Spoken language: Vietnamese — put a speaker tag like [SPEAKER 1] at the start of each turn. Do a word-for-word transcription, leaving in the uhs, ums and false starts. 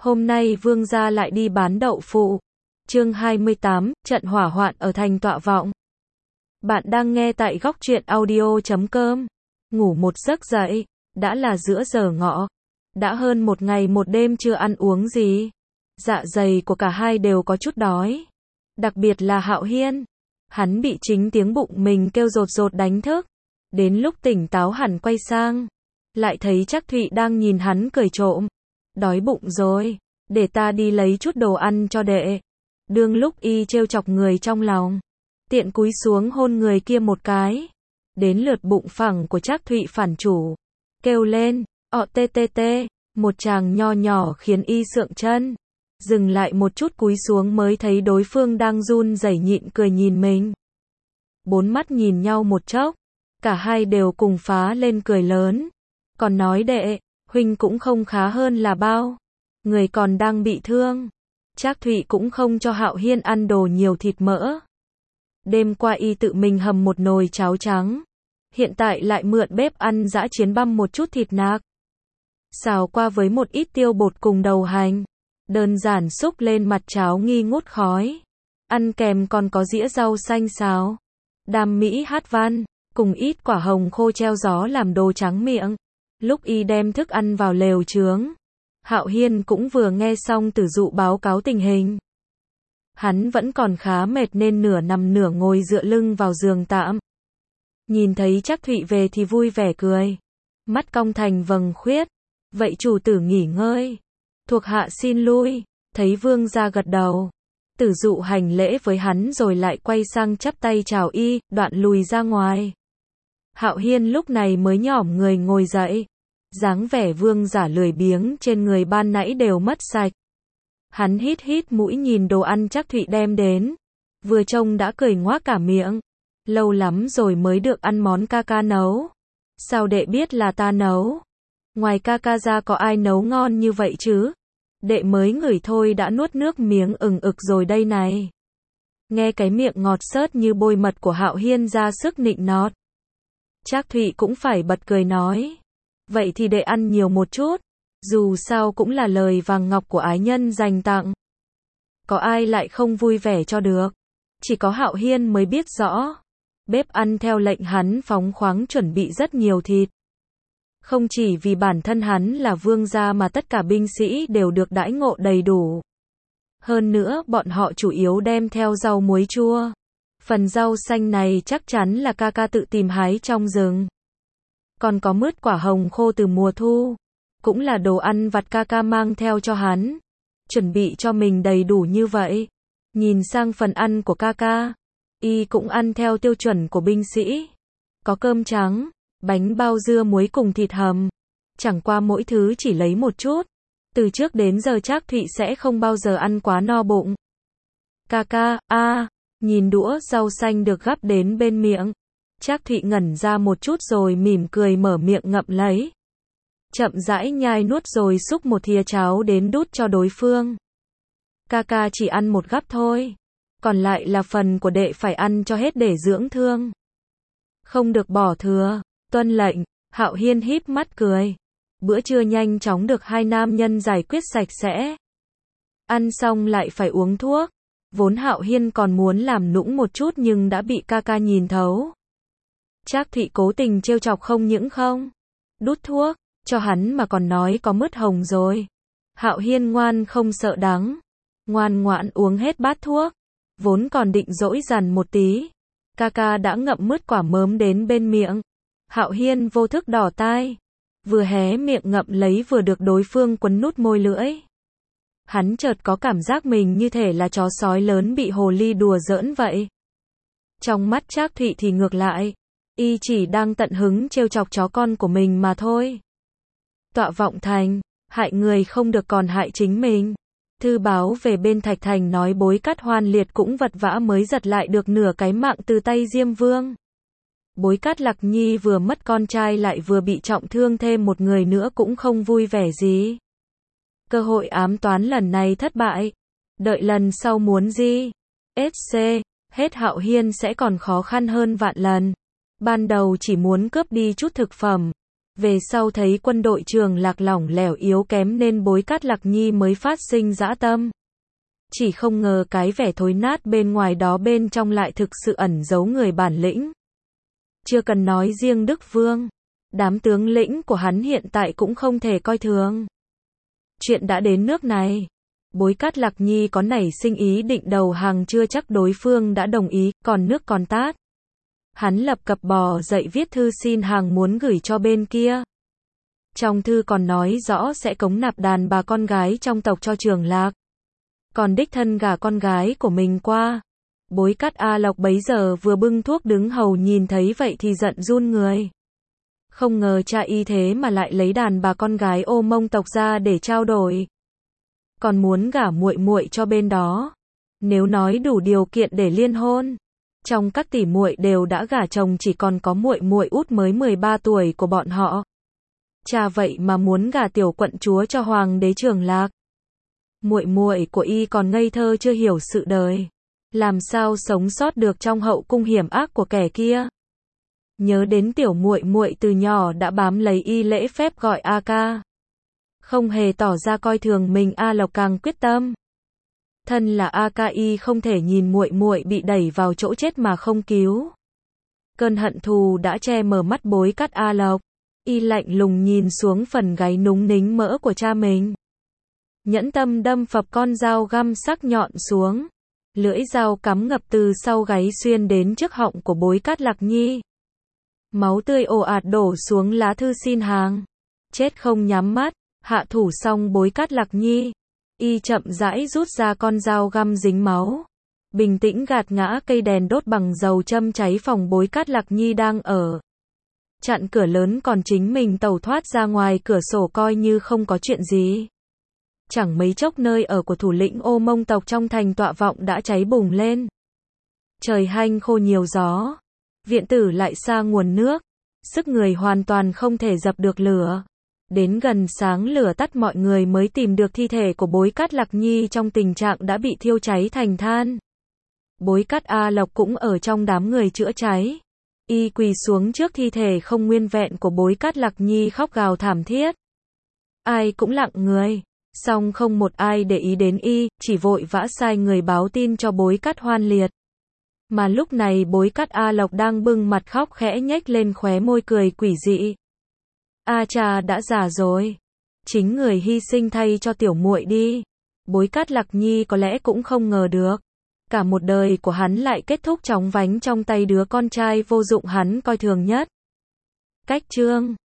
[SPEAKER 1] Hôm nay Vương gia lại đi bán đậu phụ. Chương hai mươi tám, trận hỏa hoạn ở thành Tọa Vọng. Bạn đang nghe tại góc truyện audio chấm com. Ngủ một giấc dậy, đã là giữa giờ ngọ. Đã hơn một ngày một đêm chưa ăn uống gì. Dạ dày của cả hai đều có chút đói. Đặc biệt là Hạo Hiên. Hắn bị chính tiếng bụng mình kêu rột rột đánh thức. Đến lúc tỉnh táo hẳn quay sang. Lại thấy Trác Thụy đang nhìn hắn cười trộm. Đói bụng rồi, để ta đi lấy chút đồ ăn cho đệ. Đương lúc y trêu chọc người trong lòng. Tiện cúi xuống hôn người kia một cái. Đến lượt bụng phẳng của Trác Thụy phản chủ. Kêu lên, ọ tê tê tê, một tràng nho nhỏ khiến y sượng chân. Dừng lại một chút cúi xuống mới thấy đối phương đang run rẩy nhịn cười nhìn mình. Bốn mắt nhìn nhau một chốc. Cả hai đều cùng phá lên cười lớn. Còn nói đệ, huynh cũng không khá hơn là bao. Người còn đang bị thương. Trác Thụy cũng không cho Hạo Hiên ăn đồ nhiều thịt mỡ. Đêm qua y tự mình hầm một nồi cháo trắng. Hiện tại lại mượn bếp ăn dã chiến băm một chút thịt nạc. Xào qua với một ít tiêu bột cùng đầu hành. Đơn giản xúc lên mặt cháo nghi ngút khói. Ăn kèm còn có dĩa rau xanh xào. Đam mỹ hát văn, cùng ít quả hồng khô treo gió làm đồ trắng miệng. Lúc y đem thức ăn vào lều chướng, Hạo Hiên cũng vừa nghe xong Tử Dụ báo cáo tình hình. Hắn vẫn còn khá mệt nên nửa nằm nửa ngồi dựa lưng vào giường tạm. Nhìn thấy Trác Thụy về thì vui vẻ cười. Mắt cong thành vầng khuyết. Vậy chủ tử nghỉ ngơi. Thuộc hạ xin lui. Thấy vương gia gật đầu. Tử Dụ hành lễ với hắn rồi lại quay sang chắp tay chào y, đoạn lùi ra ngoài. Hạo Hiên lúc này mới nhỏm người ngồi dậy. Dáng vẻ vương giả lười biếng trên người ban nãy đều mất sạch. Hắn hít hít mũi nhìn đồ ăn Trác Thụy đem đến. Vừa trông đã cười ngoác cả miệng. Lâu lắm rồi mới được ăn món ca ca nấu. Sao đệ biết là ta nấu? Ngoài ca ca ra có ai nấu ngon như vậy chứ? Đệ mới ngửi thôi đã nuốt nước miếng ừng ực rồi đây này. Nghe cái miệng ngọt xớt như bôi mật của Hạo Hiên ra sức nịnh nọt. Trác Thụy cũng phải bật cười nói. Vậy thì đệ ăn nhiều một chút. Dù sao cũng là lời vàng ngọc của ái nhân dành tặng. Có ai lại không vui vẻ cho được. Chỉ có Hạo Hiên mới biết rõ. Bếp ăn theo lệnh hắn phóng khoáng chuẩn bị rất nhiều thịt. Không chỉ vì bản thân hắn là vương gia mà tất cả binh sĩ đều được đãi ngộ đầy đủ. Hơn nữa bọn họ chủ yếu đem theo rau muối chua. Phần rau xanh này chắc chắn là ca ca tự tìm hái trong rừng. Còn có mứt quả hồng khô từ mùa thu. Cũng là đồ ăn vặt ca ca mang theo cho hắn. Chuẩn bị cho mình đầy đủ như vậy. Nhìn sang phần ăn của ca ca. Y cũng ăn theo tiêu chuẩn của binh sĩ. Có cơm trắng, bánh bao dưa muối cùng thịt hầm. Chẳng qua mỗi thứ chỉ lấy một chút. Từ trước đến giờ Trác Thụy sẽ không bao giờ ăn quá no bụng. Ca ca, a à, nhìn đũa rau xanh được gắp đến bên miệng. Trác Thụy ngẩn ra một chút rồi mỉm cười mở miệng ngậm lấy. Chậm rãi nhai nuốt rồi xúc một thìa cháo đến đút cho đối phương. Ca ca chỉ ăn một gắp thôi. Còn lại là phần của đệ phải ăn cho hết để dưỡng thương. Không được bỏ thừa. Tuân lệnh. Hạo Hiên híp mắt cười. Bữa trưa nhanh chóng được hai nam nhân giải quyết sạch sẽ. Ăn xong lại phải uống thuốc. Vốn Hạo Hiên còn muốn làm nũng một chút nhưng đã bị ca ca nhìn thấu. Trác Thụy cố tình trêu chọc không những không đút thuốc cho hắn mà còn nói có mứt hồng rồi. Hạo Hiên ngoan không sợ đắng, ngoan ngoãn uống hết bát thuốc. Vốn còn định dỗi dằn một tí, ca ca đã ngậm mứt quả mớm đến bên miệng. Hạo Hiên vô thức đỏ tai, vừa hé miệng ngậm lấy vừa được đối phương quấn nút môi lưỡi. Hắn chợt có cảm giác mình như thể là chó sói lớn bị hồ ly đùa giỡn vậy. Trong mắt Trác Thụy thì ngược lại, y chỉ đang tận hứng trêu chọc chó con của mình mà thôi. Tọa Vọng thành, hại người không được còn hại chính mình. Thư báo về bên Thạch Thành nói Bối Cát Hoan Liệt cũng vật vã mới giật lại được nửa cái mạng từ tay Diêm Vương. Bối Cát Lạc Nhi vừa mất con trai lại vừa bị trọng thương thêm một người nữa cũng không vui vẻ gì. Cơ hội ám toán lần này thất bại. Đợi lần sau muốn gì? ét xê, hết Hạo Hiên sẽ còn khó khăn hơn vạn lần. Ban đầu chỉ muốn cướp đi chút thực phẩm. Về sau thấy quân đội Trường Lạc lỏng lẻo yếu kém nên Bối Cát Lạc Nhi mới phát sinh dã tâm. Chỉ không ngờ cái vẻ thối nát bên ngoài đó bên trong lại thực sự ẩn giấu người bản lĩnh. Chưa cần nói riêng Đức Vương, đám tướng lĩnh của hắn hiện tại cũng không thể coi thường. Chuyện đã đến nước này, Bối Cát Lạc Nhi có nảy sinh ý định đầu hàng chưa chắc đối phương đã đồng ý, còn nước còn tát. Hắn lập cập bò dậy viết thư xin hàng muốn gửi cho bên kia. Trong thư còn nói rõ sẽ cống nạp đàn bà con gái trong tộc cho Trường Lạc. Còn đích thân gả con gái của mình qua. Bối Cát A Lộc bấy giờ vừa bưng thuốc đứng hầu nhìn thấy vậy thì giận run người. Không ngờ cha y thế mà lại lấy đàn bà con gái Ô Mông tộc ra để trao đổi. Còn muốn gả muội muội cho bên đó. Nếu nói đủ điều kiện để liên hôn, trong các tỷ muội đều đã gả chồng, chỉ còn có muội muội út mới mười ba tuổi của bọn họ. Cha vậy mà muốn gả tiểu quận chúa cho hoàng đế Trường Lạc. Muội muội của y còn ngây thơ chưa hiểu sự đời, làm sao sống sót được trong hậu cung hiểm ác của kẻ kia. Nhớ đến tiểu muội muội từ nhỏ đã bám lấy y lễ phép gọi A ca, không hề tỏ ra coi thường mình, A Lộc càng quyết tâm. Thân là A ca y không thể nhìn muội muội bị đẩy vào chỗ chết mà không cứu. Cơn hận thù đã che mờ mắt Bối Cát A Lộc, y lạnh lùng nhìn xuống phần gáy núng nính mỡ của cha mình. Nhẫn tâm đâm phập con dao găm sắc nhọn xuống. Lưỡi dao cắm ngập từ sau gáy xuyên đến trước họng của Bối Cát Lạc Nhi. Máu tươi ồ ạt đổ xuống lá thư xin hàng. Chết không nhắm mắt, hạ thủ xong Bối Cát Lạc Nhi, y chậm rãi rút ra con dao găm dính máu. Bình tĩnh gạt ngã cây đèn đốt bằng dầu châm cháy phòng Bối Cát Lạc Nhi đang ở. Chặn cửa lớn, còn chính mình tẩu thoát ra ngoài cửa sổ coi như không có chuyện gì. Chẳng mấy chốc nơi ở của thủ lĩnh Ô Mông tộc trong thành Tọa Vọng đã cháy bùng lên. Trời hanh khô nhiều gió, viện tử lại xa nguồn nước, sức người hoàn toàn không thể dập được lửa. Đến gần sáng lửa tắt mọi người mới tìm được thi thể của Bối Cát Lạc Nhi trong tình trạng đã bị thiêu cháy thành than. Bối Cát A Lộc cũng ở trong đám người chữa cháy. Y quỳ xuống trước thi thể không nguyên vẹn của Bối Cát Lạc Nhi khóc gào thảm thiết. Ai cũng lặng người. Song không một ai để ý đến y, chỉ vội vã sai người báo tin cho Bối Cát Hoan Liệt. Mà lúc này Bối Cát A Lộc đang bưng mặt khóc khẽ nhếch lên khóe môi cười quỷ dị. A cha đã già rồi, chính người hy sinh thay cho tiểu muội đi. Bối Cát Lạc Nhi có lẽ cũng không ngờ được, cả một đời của hắn lại kết thúc chóng vánh trong tay đứa con trai vô dụng hắn coi thường nhất. Cách chương